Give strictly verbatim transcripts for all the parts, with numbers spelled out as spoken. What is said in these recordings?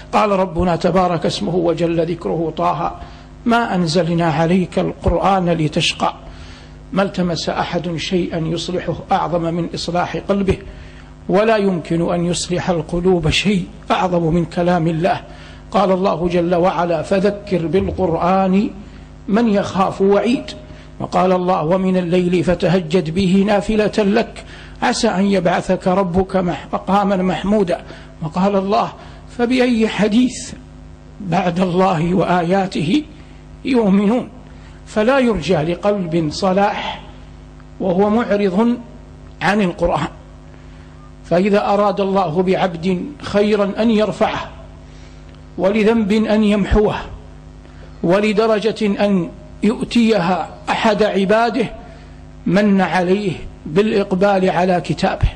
قال ربنا تبارك اسمه وجل ذكره: طه ما أنزلنا عليك القرآن لتشقى. ما التمس أحد شيئا يصلحه أعظم من إصلاح قلبه، ولا يمكن أن يصلح القلوب شيء أعظم من كلام الله. قال الله جل وعلا: فذكر بالقرآن من يخاف وعيد. وقال الله: ومن الليل فتهجد به نافلة لك عسى أن يبعثك ربك مقاما محمودا. وقال الله: فبأي حديث بعد الله وآياته يؤمنون. فلا يرجى لقلب صلاح وهو معرض عن القرآن. فإذا أراد الله بعبد خيرا أن يرفعه، ولذنب أن يمحوه، ولدرجة أن يؤتيها أحد عباده، من عليه بالإقبال على كتابه.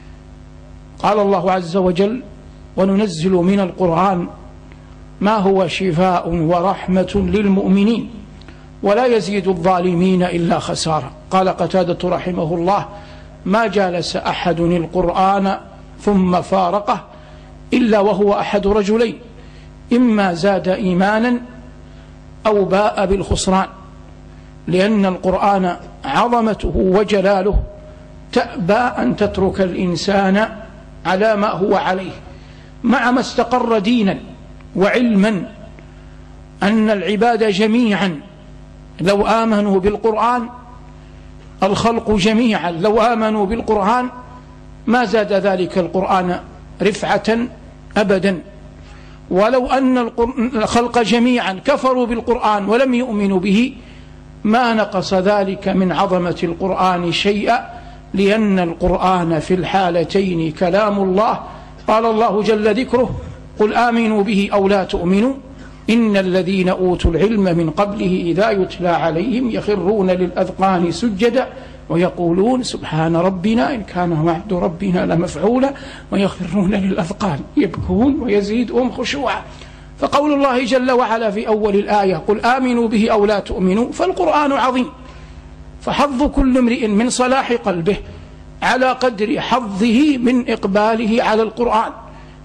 قال الله عز وجل: وننزل من القرآن ما هو شفاء ورحمة للمؤمنين ولا يزيد الظالمين إلا خسارة. قال قتادة رحمه الله: ما جالس أحد القرآن ثم فارقه إلا وهو أحد رجلين: إما زاد إيمانا أو باء بالخسران. لأن القرآن عظمته وجلاله تأبى أن تترك الإنسان على ما هو عليه، مع ما استقر دينا وعلما أن العباد جميعا لو آمنوا بالقرآن، الخلق جميعا لو آمنوا بالقرآن ما زاد ذلك القرآن رفعة أبدا. ولو أن الخلق جميعا كفروا بالقرآن ولم يؤمنوا به ما نقص ذلك من عظمة القرآن شيئا، لأن القرآن في الحالتين كلام الله. قال الله جل ذكره: قل آمنوا به أو لا تؤمنوا إن الذين أوتوا العلم من قبله إذا يتلى عليهم يخرون للأذقان سجدا ويقولون سبحان ربنا إن كان وعد ربنا لمفعولا ويخرون للأذقان يبكون ويزيدهم خشوعا. فقول الله جل وعلا في أول الآية: قل آمنوا به أو لا تؤمنوا، فالقرآن عظيم، فحظ كل امرئ من صلاح قلبه على قدر حظه من إقباله على القرآن.